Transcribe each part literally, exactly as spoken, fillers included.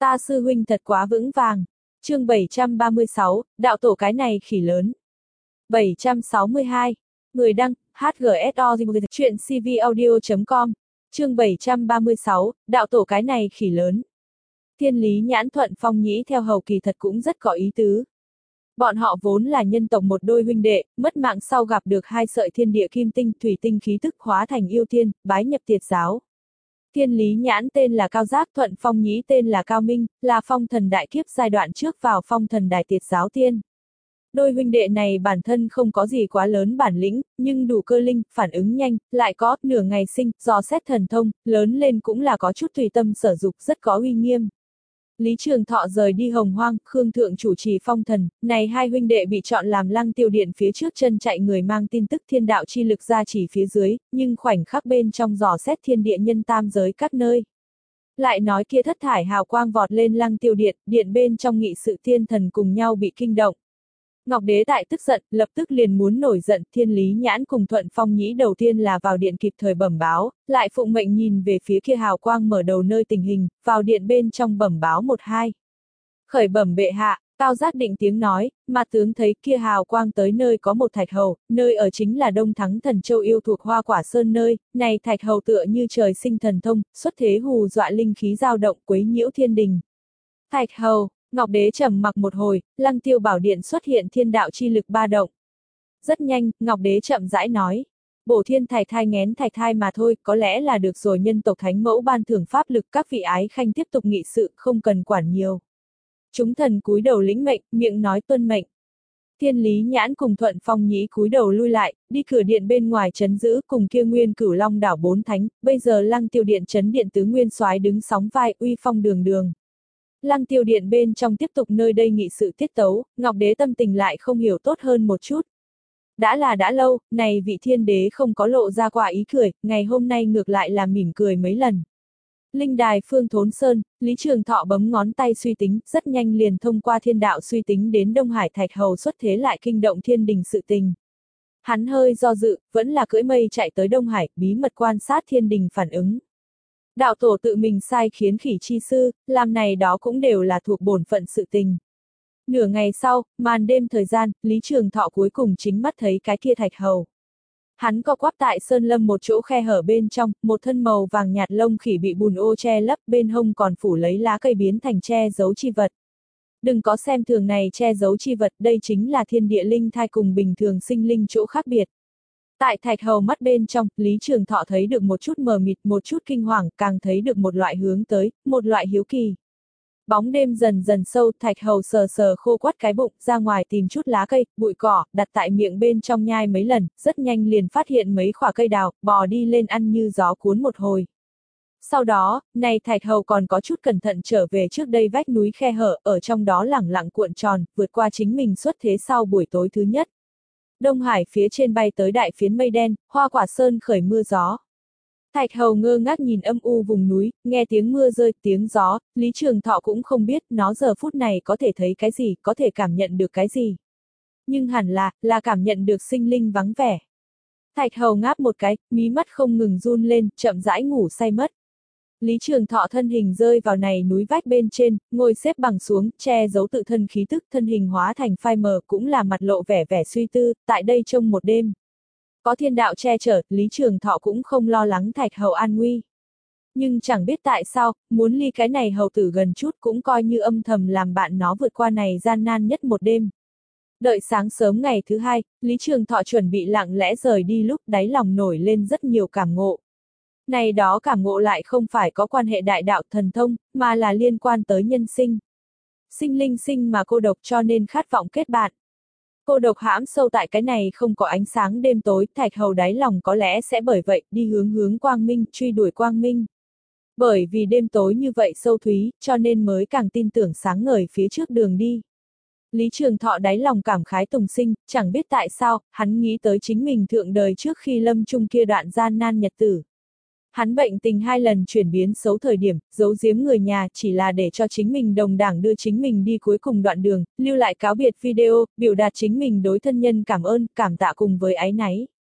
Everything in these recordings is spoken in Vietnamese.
Ta sư huynh thật quá vững vàng. Chương bảy trăm ba mươi sáu, đạo tổ cái này khỉ lớn. bảy trăm sáu mươi hai. Người đăng, hát giê ét o chuyện c v audio chấm com. Chương bảy trăm ba mươi sáu, đạo tổ cái này khỉ lớn. Thiên Lý Nhãn Thuận Phong Nhĩ theo hầu kỳ thật cũng rất có ý tứ. Bọn họ vốn là nhân tộc một đôi huynh đệ, mất mạng sau gặp được hai sợi thiên địa kim tinh thủy tinh khí tức hóa thành yêu thiên, bái nhập Tiệt giáo. Thiên Lý Nhãn tên là Cao Giác, Thuận Phong Nhĩ tên là Cao Minh, là phong thần đại kiếp giai đoạn trước vào phong thần đại Tiệt giáo tiên. Đôi huynh đệ này bản thân không có gì quá lớn bản lĩnh, nhưng đủ cơ linh, phản ứng nhanh, lại có nửa ngày sinh, dò xét thần thông, lớn lên cũng là có chút tùy tâm sở dục, rất có uy nghiêm. Lý Trường Thọ rời đi Hồng Hoang, Khương Thượng chủ trì phong thần, này hai huynh đệ bị chọn làm Lăng Tiêu Điện phía trước chân chạy người mang tin tức thiên đạo chi lực ra chỉ phía dưới, nhưng khoảnh khắc bên trong dò xét thiên địa nhân tam giới các nơi. Lại nói kia thất thải hào quang vọt lên Lăng Tiêu Điện, điện bên trong nghị sự thiên thần cùng nhau bị kinh động. Ngọc Đế tại tức giận, lập tức liền muốn nổi giận, Thiên Lý Nhãn cùng Thuận Phong Nhĩ đầu tiên là vào điện kịp thời bẩm báo, lại phụng mệnh nhìn về phía kia hào quang mở đầu nơi tình hình, vào điện bên trong bẩm báo một hai. Khởi bẩm bệ hạ, Cao Giác định tiếng nói, mà tướng thấy kia hào quang tới nơi có một thạch hầu, nơi ở chính là Đông Thắng Thần Châu yêu thuộc Hoa Quả Sơn nơi, này thạch hầu tựa như trời sinh thần thông, xuất thế hù dọa linh khí dao động quấy nhiễu thiên đình. Thạch hầu. Ngọc Đế trầm mặc một hồi, Lăng Tiêu Bảo Điện xuất hiện thiên đạo chi lực ba động. Rất nhanh, Ngọc Đế chậm rãi nói. Bổ thiên thạch thai ngén thạch thai mà thôi, có lẽ là được rồi, nhân tộc thánh mẫu ban thưởng pháp lực, các vị ái khanh tiếp tục nghị sự, không cần quản nhiều. Chúng thần cúi đầu lĩnh mệnh, miệng nói tuân mệnh. Thiên Lý Nhãn cùng Thuận Phong Nhĩ cúi đầu lui lại, đi cửa điện bên ngoài trấn giữ cùng kia Nguyên Cửu Long đảo bốn thánh, bây giờ Lăng Tiêu Điện trấn điện tứ nguyên soái đứng sóng vai, uy phong đường đường. Lăng Tiêu Điện bên trong tiếp tục nơi đây nghị sự tiết tấu, Ngọc Đế tâm tình lại không hiểu tốt hơn một chút. Đã là đã lâu, này vị thiên đế không có lộ ra qua ý cười, ngày hôm nay ngược lại là mỉm cười mấy lần. Linh đài Phương Thốn Sơn, Lý Trường Thọ bấm ngón tay suy tính, rất nhanh liền thông qua thiên đạo suy tính đến Đông Hải Thạch Hầu xuất thế lại kinh động thiên đình sự tình. Hắn hơi do dự, vẫn là cưỡi mây chạy tới Đông Hải, bí mật quan sát thiên đình phản ứng. Đạo tổ tự mình sai khiến khỉ chi sư, làm này đó cũng đều là thuộc bổn phận sự tình. Nửa ngày sau, màn đêm thời gian, Lý Trường Thọ cuối cùng chính mắt thấy cái kia thạch hầu. Hắn co quắp tại sơn lâm một chỗ khe hở bên trong, một thân màu vàng nhạt lông khỉ bị bùn ô che lấp, bên hông còn phủ lấy lá cây biến thành che giấu chi vật. Đừng có xem thường này che giấu chi vật, đây chính là thiên địa linh thai cùng bình thường sinh linh chỗ khác biệt. Tại thạch hầu mắt bên trong, Lý Trường Thọ thấy được một chút mờ mịt, một chút kinh hoàng, càng thấy được một loại hướng tới, một loại hiếu kỳ. Bóng đêm dần dần sâu, thạch hầu sờ sờ khô quắt cái bụng, ra ngoài tìm chút lá cây, bụi cỏ, đặt tại miệng bên trong nhai mấy lần, rất nhanh liền phát hiện mấy khỏa cây đào, bò đi lên ăn như gió cuốn một hồi. Sau đó, này thạch hầu còn có chút cẩn thận trở về trước đây vách núi khe hở, ở trong đó lẳng lặng cuộn tròn, vượt qua chính mình xuất thế sau buổi tối thứ nhất. Đông Hải phía trên bay tới đại phiến mây đen, Hoa Quả Sơn khởi mưa gió. Thạch hầu ngơ ngác nhìn âm u vùng núi, nghe tiếng mưa rơi, tiếng gió, Lý Trường Thọ cũng không biết nó giờ phút này có thể thấy cái gì, có thể cảm nhận được cái gì. Nhưng hẳn là, là cảm nhận được sinh linh vắng vẻ. Thạch hầu ngáp một cái, mí mắt không ngừng run lên, chậm rãi ngủ say mất. Lý Trường Thọ thân hình rơi vào này núi vách bên trên, ngồi xếp bằng xuống, che giấu tự thân khí tức, thân hình hóa thành phai mờ, cũng là mặt lộ vẻ vẻ suy tư, tại đây trông một đêm. Có thiên đạo che chở, Lý Trường Thọ cũng không lo lắng thạch hầu an nguy. Nhưng chẳng biết tại sao, muốn ly cái này hầu tử gần chút cũng coi như âm thầm làm bạn nó vượt qua này gian nan nhất một đêm. Đợi sáng sớm ngày thứ hai, Lý Trường Thọ chuẩn bị lặng lẽ rời đi lúc đáy lòng nổi lên rất nhiều cảm ngộ. Này đó cảm ngộ lại không phải có quan hệ đại đạo thần thông, mà là liên quan tới nhân sinh. Sinh linh sinh mà cô độc cho nên khát vọng kết bạn. Cô độc hãm sâu tại cái này không có ánh sáng đêm tối, thạch hầu đáy lòng có lẽ sẽ bởi vậy đi hướng hướng quang minh, truy đuổi quang minh. Bởi vì đêm tối như vậy sâu thúy, cho nên mới càng tin tưởng sáng ngời phía trước đường đi. Lý Trường Thọ đáy lòng cảm khái tùng sinh, chẳng biết tại sao, hắn nghĩ tới chính mình thượng đời trước khi lâm chung kia đoạn gian nan nhật tử. Hắn bệnh tình hai lần chuyển biến xấu thời điểm, giấu giếm người nhà chỉ là để cho chính mình đồng đảng đưa chính mình đi cuối cùng đoạn đường, lưu lại cáo biệt video, biểu đạt chính mình đối thân nhân cảm ơn, cảm tạ cùng với áy náy.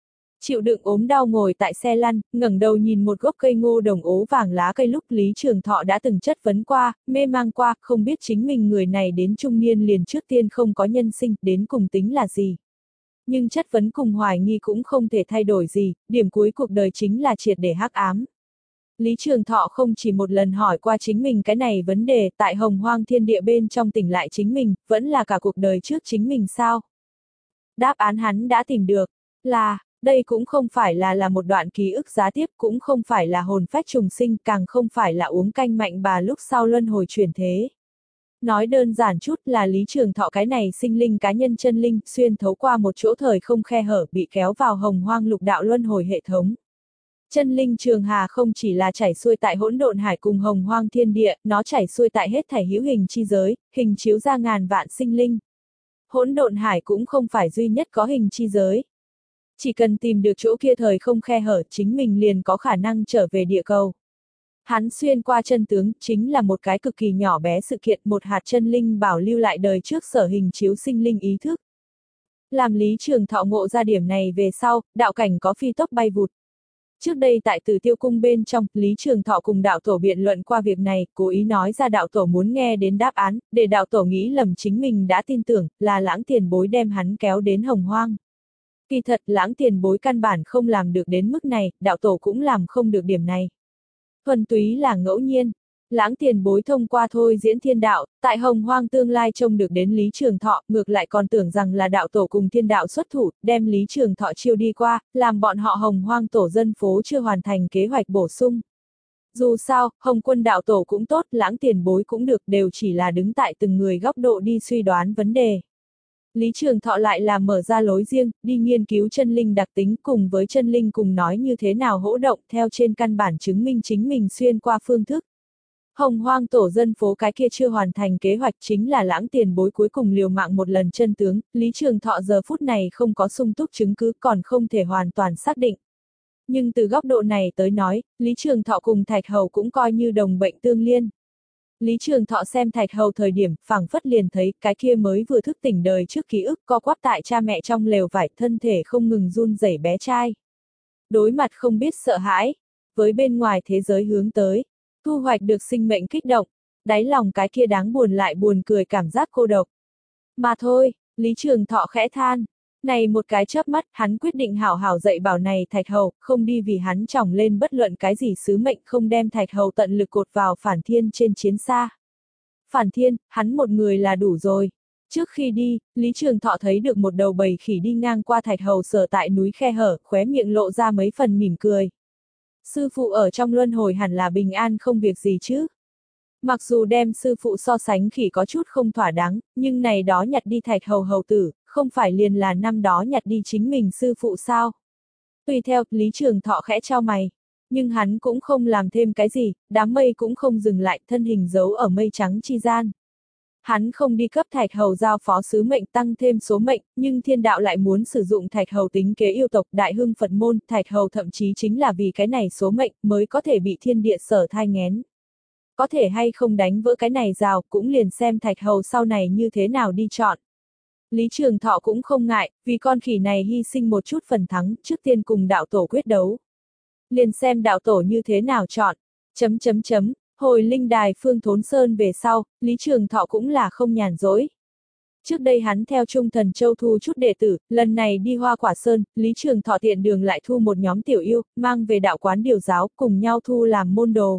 Chịu đựng ốm đau ngồi tại xe lăn, ngẩng đầu nhìn một gốc cây ngô đồng ố vàng lá cây lúc Lý Trường Thọ đã từng chất vấn qua, mê mang qua, không biết chính mình người này đến trung niên liền trước tiên không có nhân sinh, đến cùng tính là gì. Nhưng chất vấn cùng hoài nghi cũng không thể thay đổi gì, điểm cuối cuộc đời chính là triệt để hắc ám. Lý Trường Thọ không chỉ một lần hỏi qua chính mình cái này vấn đề, tại hồng hoang thiên địa bên trong tỉnh lại chính mình, vẫn là cả cuộc đời trước chính mình sao? Đáp án hắn đã tìm được, là, đây cũng không phải là là một đoạn ký ức giá tiếp, cũng không phải là hồn phách trùng sinh, càng không phải là uống canh mạnh bà lúc sau luân hồi chuyển thế. Nói đơn giản chút là Lý Trường Thọ cái này sinh linh cá nhân chân linh, xuyên thấu qua một chỗ thời không khe hở bị kéo vào hồng hoang lục đạo luân hồi hệ thống. Chân linh trường hà không chỉ là chảy xuôi tại hỗn độn hải cùng hồng hoang thiên địa, nó chảy xuôi tại hết thảy hữu hình chi giới, hình chiếu ra ngàn vạn sinh linh. Hỗn độn hải cũng không phải duy nhất có hình chi giới. Chỉ cần tìm được chỗ kia thời không khe hở, chính mình liền có khả năng trở về địa cầu. Hắn xuyên qua chân tướng, chính là một cái cực kỳ nhỏ bé sự kiện, một hạt chân linh bảo lưu lại đời trước sở hình chiếu sinh linh ý thức. Làm Lý Trường Thọ ngộ ra điểm này về sau, đạo cảnh có phi tốc bay vụt. Trước đây tại Tử Tiêu Cung bên trong, Lý Trường Thọ cùng đạo tổ biện luận qua việc này, cố ý nói ra đạo tổ muốn nghe đến đáp án, để đạo tổ nghĩ lầm chính mình đã tin tưởng, là Lãng tiền bối đem hắn kéo đến hồng hoang. Kỳ thật, Lãng tiền bối căn bản không làm được đến mức này, đạo tổ cũng làm không được điểm này. Thuần túy là ngẫu nhiên. Lãng tiền bối thông qua thôi diễn thiên đạo, tại hồng hoang tương lai trông được đến Lý Trường Thọ, ngược lại còn tưởng rằng là đạo tổ cùng thiên đạo xuất thủ, đem Lý Trường Thọ chiêu đi qua, làm bọn họ hồng hoang tổ dân phố chưa hoàn thành kế hoạch bổ sung. Dù sao, hồng quân đạo tổ cũng tốt, Lãng tiền bối cũng được, đều chỉ là đứng tại từng người góc độ đi suy đoán vấn đề. Lý Trường Thọ lại là mở ra lối riêng, đi nghiên cứu chân linh đặc tính cùng với chân linh cùng nói như thế nào hỗ động theo trên căn bản chứng minh chính mình xuyên qua phương thức. Hồng hoang tổ dân phố cái kia chưa hoàn thành kế hoạch chính là Lãng tiền bối cuối cùng liều mạng một lần chân tướng, Lý Trường Thọ giờ phút này không có sung túc chứng cứ còn không thể hoàn toàn xác định. Nhưng từ góc độ này tới nói, Lý Trường Thọ cùng Thạch Hầu cũng coi như đồng bệnh tương liên. Lý Trường Thọ xem Thạch Hầu thời điểm, phảng phất liền thấy cái kia mới vừa thức tỉnh đời trước ký ức co quắp tại cha mẹ trong lều vải, thân thể không ngừng run rẩy bé trai. Đối mặt không biết sợ hãi, với bên ngoài thế giới hướng tới, thu hoạch được sinh mệnh kích động, đáy lòng cái kia đáng buồn lại buồn cười cảm giác cô độc. Mà thôi, Lý Trường Thọ khẽ than. Này một cái chớp mắt, hắn quyết định hảo hảo dạy bảo này Thạch Hầu, không đi vì hắn tròng lên bất luận cái gì sứ mệnh, không đem Thạch Hầu tận lực cột vào Phản Thiên trên chiến xa. Phản Thiên, hắn một người là đủ rồi. Trước khi đi, Lý Trường Thọ thấy được một đầu bầy khỉ đi ngang qua Thạch Hầu sở tại núi khe hở, khóe miệng lộ ra mấy phần mỉm cười. Sư phụ ở trong luân hồi hẳn là bình an không việc gì chứ. Mặc dù đem sư phụ so sánh khỉ có chút không thỏa đáng, nhưng này đó nhặt đi Thạch Hầu hầu tử, không phải liền là năm đó nhặt đi chính mình sư phụ sao? Tùy theo, Lý Trường Thọ khẽ chau mày. Nhưng hắn cũng không làm thêm cái gì, đám mây cũng không dừng lại, thân hình giấu ở mây trắng chi gian. Hắn không đi cấp Thạch Hầu giao phó sứ mệnh tăng thêm số mệnh, nhưng thiên đạo lại muốn sử dụng Thạch Hầu tính kế yêu tộc đại hưng Phật môn, Thạch Hầu thậm chí chính là vì cái này số mệnh mới có thể bị thiên địa sở thai nghén. Có thể hay không đánh vỡ cái này rào, cũng liền xem Thạch Hầu sau này như thế nào đi chọn. Lý Trường Thọ cũng không ngại, vì con khỉ này hy sinh một chút phần thắng, trước tiên cùng đạo tổ quyết đấu. Liền xem đạo tổ như thế nào chọn. Chấm chấm chấm, hồi linh đài Phương Thốn Sơn về sau, Lý Trường Thọ cũng là không nhàn rỗi. Trước đây hắn theo Trung Thần Châu thu chút đệ tử, lần này đi Hoa Quả Sơn, Lý Trường Thọ tiện đường lại thu một nhóm tiểu yêu, mang về đạo quán điều giáo, cùng nhau thu làm môn đồ.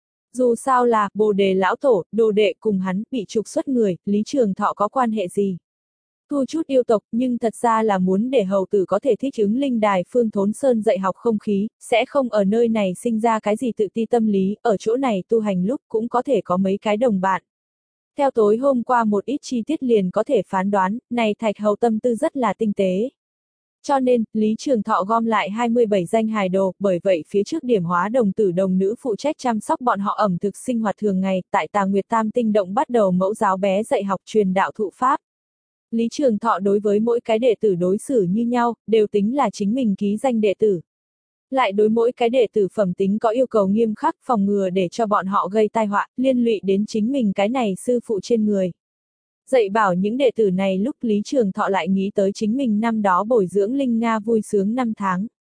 Dù sao là, Bồ Đề lão tổ, đồ đệ cùng hắn, bị trục xuất người, Lý Trường Thọ có quan hệ gì? Thu chút yêu tộc, nhưng thật ra là muốn để hầu tử có thể thích ứng linh đài Phương Thốn Sơn dạy học không khí, sẽ không ở nơi này sinh ra cái gì tự ti tâm lý, ở chỗ này tu hành lúc cũng có thể có mấy cái đồng bạn. Theo tối hôm qua một ít chi tiết liền có thể phán đoán, này Thạch Hầu tâm tư rất là tinh tế. Cho nên, Lý Trường Thọ gom lại hai mươi bảy danh hài đồ, bởi vậy phía trước điểm hóa đồng tử đồng nữ phụ trách chăm sóc bọn họ ẩm thực sinh hoạt thường ngày, tại Tà Nguyệt Tam Tinh Động bắt đầu mẫu giáo bé dạy học truyền đạo thụ pháp. Lý Trường Thọ đối với mỗi cái đệ tử đối xử như nhau, đều tính là chính mình ký danh đệ tử. Lại đối mỗi cái đệ tử phẩm tính có yêu cầu nghiêm khắc phòng ngừa để cho bọn họ gây tai họa, liên lụy đến chính mình cái này sư phụ trên người. Dạy bảo những đệ tử này lúc Lý Trường Thọ lại nghĩ tới chính mình năm đó bồi dưỡng Linh Nga vui sướng năm tháng.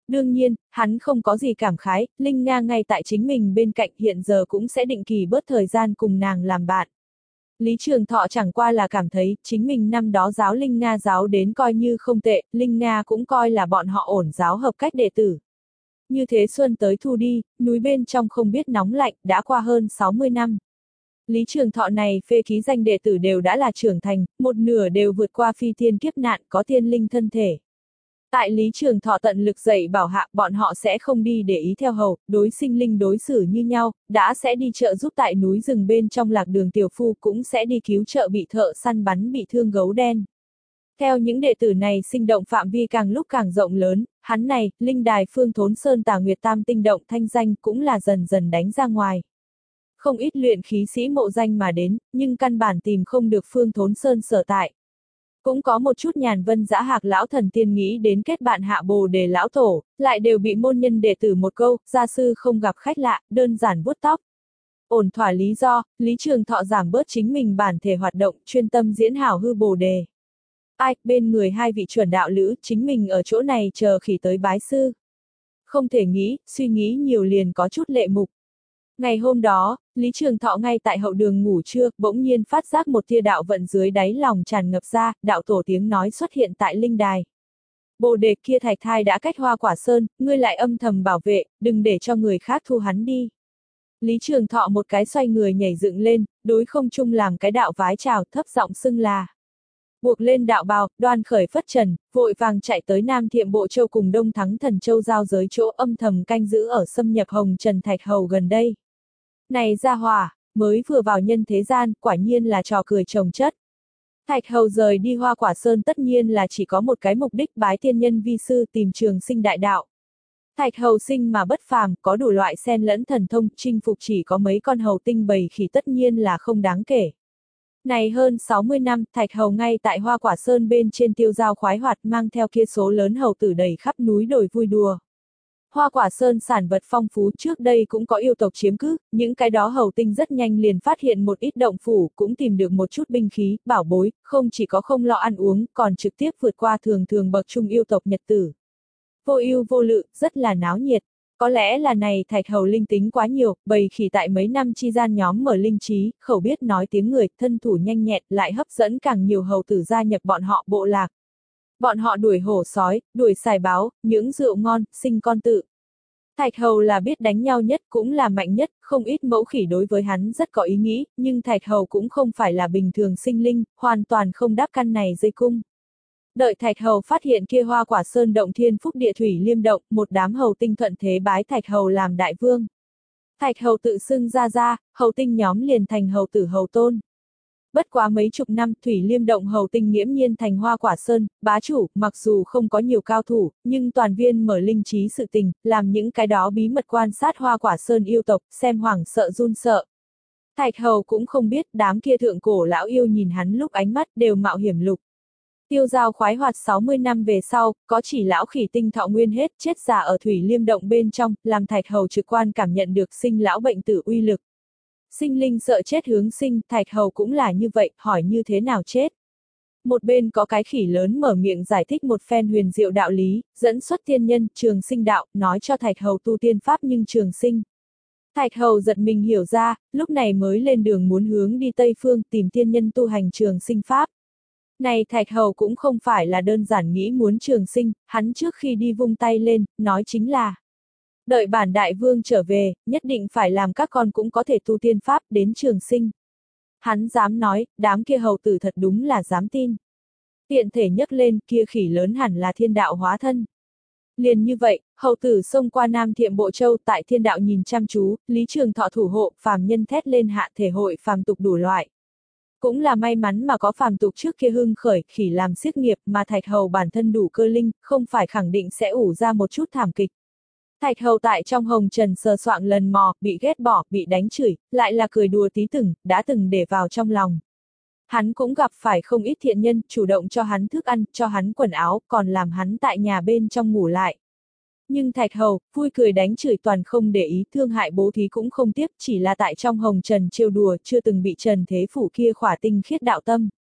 Đương nhiên, hắn không có gì cảm khái, Linh Nga ngay tại chính mình bên cạnh hiện giờ cũng sẽ định kỳ bớt thời gian cùng nàng làm bạn. Lý Trường Thọ chẳng qua là cảm thấy, chính mình năm đó giáo Linh Nga giáo đến coi như không tệ, Linh Nga cũng coi là bọn họ ổn giáo hợp cách đệ tử. Như thế xuân tới thu đi, núi bên trong không biết nóng lạnh, đã qua hơn sáu mươi năm. Lý Trường Thọ này phê ký danh đệ tử đều đã là trưởng thành, một nửa đều vượt qua phi thiên kiếp nạn, có thiên linh thân thể. Tại Lý Trường Thọ tận lực dạy bảo hạ, bọn họ sẽ không đi để ý theo hầu, đối sinh linh đối xử như nhau, đã sẽ đi trợ giúp tại núi rừng bên trong lạc đường tiểu phu cũng sẽ đi cứu trợ bị thợ săn bắn bị thương gấu đen. Theo những đệ tử này sinh động phạm vi càng lúc càng rộng lớn, hắn này, linh đài Phương Thốn Sơn Tà Nguyệt Tam tinh động thanh danh cũng là dần dần đánh ra ngoài. Không ít luyện khí sĩ mộ danh mà đến, nhưng căn bản tìm không được Phương Thốn Sơn sở tại. Cũng có một chút nhàn vân dã hạc lão thần tiên nghĩ đến kết bạn hạ bồ đề lão tổ, lại đều bị môn nhân đệ tử một câu, gia sư không gặp khách lạ, đơn giản vuốt tóc. Ổn thỏa lý do, Lý Trường Thọ giảm bớt chính mình bản thể hoạt động, chuyên tâm diễn hảo hư bồ đề. Ai, bên người hai vị chuẩn đạo lữ, chính mình ở chỗ này chờ khỉ tới bái sư. Không thể nghĩ, suy nghĩ nhiều liền có chút lệ mục. Ngày hôm đó, Lý Trường Thọ ngay tại hậu đường ngủ trưa, bỗng nhiên phát giác một tia đạo vận dưới đáy lòng tràn ngập ra, đạo tổ tiếng nói xuất hiện tại linh đài. Bồ đề kia thạch thai đã cách Hoa Quả Sơn, ngươi lại âm thầm bảo vệ, đừng để cho người khác thu hắn đi. Lý Trường Thọ một cái xoay người nhảy dựng lên, đối không trung làm cái đạo vái chào, thấp giọng xưng là. Buộc lên đạo bào, đoan khởi phất trần, vội vàng chạy tới Nam Thiệm Bộ Châu cùng Đông Thắng Thần Châu giao giới chỗ âm thầm canh giữ ở xâm nhập Hồng Trần Thạch Hầu gần đây. Này gia hỏa, mới vừa vào nhân thế gian, quả nhiên là trò cười trồng chất. Thạch Hầu rời đi Hoa Quả Sơn tất nhiên là chỉ có một cái mục đích bái tiên nhân vi sư tìm trường sinh đại đạo. Thạch Hầu sinh mà bất phàm, có đủ loại xen lẫn thần thông, chinh phục chỉ có mấy con hầu tinh bầy khỉ tất nhiên là không đáng kể. Này hơn sáu mươi năm, Thạch Hầu ngay tại Hoa Quả Sơn bên trên tiêu giao khoái hoạt mang theo kia số lớn hầu tử đầy khắp núi đồi vui đùa. Hoa Quả Sơn sản vật phong phú, trước đây cũng có yêu tộc chiếm cứ, những cái đó hầu tinh rất nhanh liền phát hiện một ít động phủ, cũng tìm được một chút binh khí, bảo bối, không chỉ có không lo ăn uống, còn trực tiếp vượt qua thường thường bậc trung yêu tộc nhật tử. Vô ưu vô lự, rất là náo nhiệt. Có lẽ là này Thạch Hầu linh tính quá nhiều, bầy khỉ tại mấy năm chi gian nhóm mở linh trí, khẩu biết nói tiếng người, thân thủ nhanh nhẹn, lại hấp dẫn càng nhiều hầu tử gia nhập bọn họ bộ lạc. Bọn họ đuổi hổ sói, đuổi sài báo, những rượu ngon, sinh con tự. Thạch Hầu là biết đánh nhau nhất, cũng là mạnh nhất, không ít mẫu khỉ đối với hắn rất có ý nghĩ, nhưng Thạch Hầu cũng không phải là bình thường sinh linh, hoàn toàn không đáp căn này dây cung. Đợi Thạch Hầu phát hiện kia Hoa Quả Sơn động thiên phúc địa thủy liêm động, một đám hầu tinh thuận thế bái Thạch Hầu làm đại vương. Thạch Hầu tự xưng ra ra, hầu tinh nhóm liền thành hầu tử hầu tôn. Bất quá mấy chục năm, thủy liêm động hầu tinh nghiễm nhiên thành Hoa Quả Sơn, bá chủ, mặc dù không có nhiều cao thủ, nhưng toàn viên mở linh trí sự tình, làm những cái đó bí mật quan sát Hoa Quả Sơn yêu tộc, xem hoảng sợ run sợ. Thạch Hầu cũng không biết, đám kia thượng cổ lão yêu nhìn hắn lúc ánh mắt đều mạo hiểm lục. Tiêu giao khoái hoạt sáu mươi năm về sau, có chỉ lão khỉ tinh thọ nguyên hết, chết già ở thủy liêm động bên trong, làm Thạch Hầu trực quan cảm nhận được sinh lão bệnh tử uy lực. Sinh linh sợ chết hướng sinh, Thạch Hầu cũng là như vậy, hỏi như thế nào chết. Một bên có cái khỉ lớn mở miệng giải thích một phen huyền diệu đạo lý, dẫn xuất tiên nhân, trường sinh đạo, nói cho Thạch Hầu tu tiên pháp nhưng trường sinh. Thạch Hầu giật mình hiểu ra, lúc này mới lên đường muốn hướng đi Tây Phương tìm tiên nhân tu hành trường sinh pháp. Này Thạch Hầu cũng không phải là đơn giản nghĩ muốn trường sinh, hắn trước khi đi vung tay lên, nói chính là đợi bản đại vương trở về, nhất định phải làm các con cũng có thể tu tiên pháp đến trường sinh. Hắn dám nói, đám kia hầu tử thật đúng là dám tin. Tiện thể nhấc lên, kia khỉ lớn hẳn là thiên đạo hóa thân. Liền như vậy, hầu tử xông qua Nam Thiệm Bộ Châu tại thiên đạo nhìn chăm chú, Lý Trường Thọ thủ hộ, phàm nhân thét lên hạ thể hội phàm tục đủ loại. Cũng là may mắn mà có phàm tục trước kia hưng khởi, khỉ làm xiếc nghiệp mà Thạch Hầu bản thân đủ cơ linh, không phải khẳng định sẽ ủ ra một chút thảm kịch. Thạch Hầu tại trong hồng trần sờ soạng lần mò, bị ghét bỏ, bị đánh chửi, lại là cười đùa tí từng, đã từng để vào trong lòng. Hắn cũng gặp phải không ít thiện nhân, chủ động cho hắn thức ăn, cho hắn quần áo, còn làm hắn tại nhà bên trong ngủ lại. Nhưng Thạch Hầu, vui cười đánh chửi toàn không để ý, thương hại bố thí cũng không tiếp, chỉ là tại trong hồng trần trêu đùa, chưa từng bị Trần Thế Phủ kia khỏa tinh khiết đạo tâm.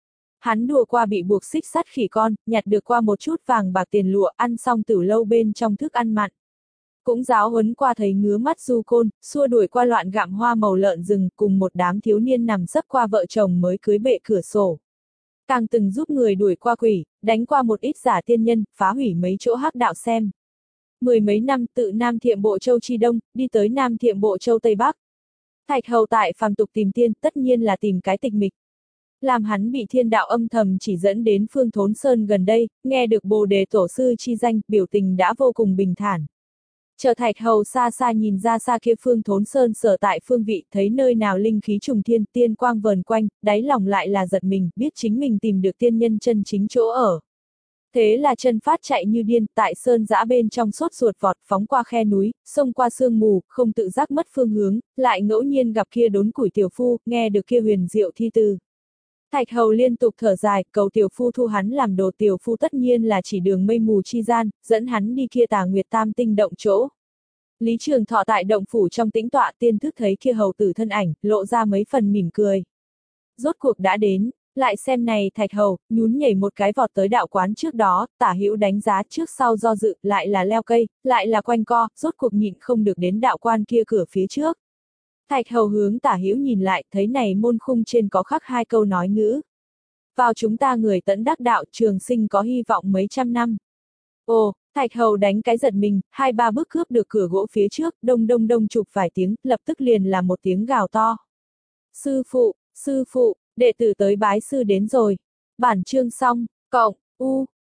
Hắn đùa qua bị buộc xích sắt khỉ con, nhặt được qua một chút vàng bạc tiền lụa, ăn xong tử lâu bên trong thức ăn mặn. Cũng giáo huấn qua thấy ngứa mắt du côn, xua đuổi qua loạn gặm hoa màu lợn rừng, cùng một đám thiếu niên nằm sấp qua vợ chồng mới cưới bệ cửa sổ. Càng từng giúp người đuổi qua quỷ, đánh qua một ít giả tiên nhân, phá hủy mấy chỗ hắc đạo xem. Mười mấy năm tự Nam Thiệm Bộ Châu Chi Đông, đi tới Nam Thiệm Bộ Châu Tây Bắc. Thạch Hầu tại phàm tục tìm tiên, tất nhiên là tìm cái tịch mịch. Làm hắn bị thiên đạo âm thầm chỉ dẫn đến Phương Thốn Sơn gần đây, nghe được Bồ Đề Tổ Sư chi danh, biểu tình đã vô cùng bình thản. Chờ Thạch Hầu xa xa nhìn ra xa kia Phương Thốn Sơn sở tại phương vị, thấy nơi nào linh khí trùng thiên, tiên quang vờn quanh, đáy lòng lại là giật mình, biết chính mình tìm được tiên nhân chân chính chỗ ở. Thế là chân phát chạy như điên, tại sơn dã bên trong sốt ruột vọt, phóng qua khe núi, xông qua sương mù, không tự giác mất phương hướng, lại ngẫu nhiên gặp kia đốn củi tiểu phu, nghe được kia huyền diệu thi từ. Thạch Hầu liên tục thở dài, cầu tiểu phu thu hắn làm đồ, tiểu phu tất nhiên là chỉ đường mây mù chi gian, dẫn hắn đi kia Tà Nguyệt Tam Tinh động chỗ. Lý Trường Thọ tại động phủ trong tĩnh tọa, tiên thức thấy kia hầu tử thân ảnh, lộ ra mấy phần mỉm cười. Rốt cuộc đã đến, lại xem này Thạch Hầu, nhún nhảy một cái vọt tới đạo quán trước đó, tả hữu đánh giá trước sau do dự, lại là leo cây, lại là quanh co, rốt cuộc nhịn không được đến đạo quan kia cửa phía trước. Thạch Hầu hướng tả hữu nhìn lại, thấy này môn khung trên có khắc hai câu nói ngữ. Vào chúng ta người tẫn đắc đạo, trường sinh có hy vọng mấy trăm năm. Ồ, Thạch Hầu đánh cái giật mình, hai ba bước cướp được cửa gỗ phía trước, đông đông đông chụp vài tiếng, lập tức liền là một tiếng gào to. Sư phụ, sư phụ, đệ tử tới bái sư đến rồi. Bản chương xong, cộng, u.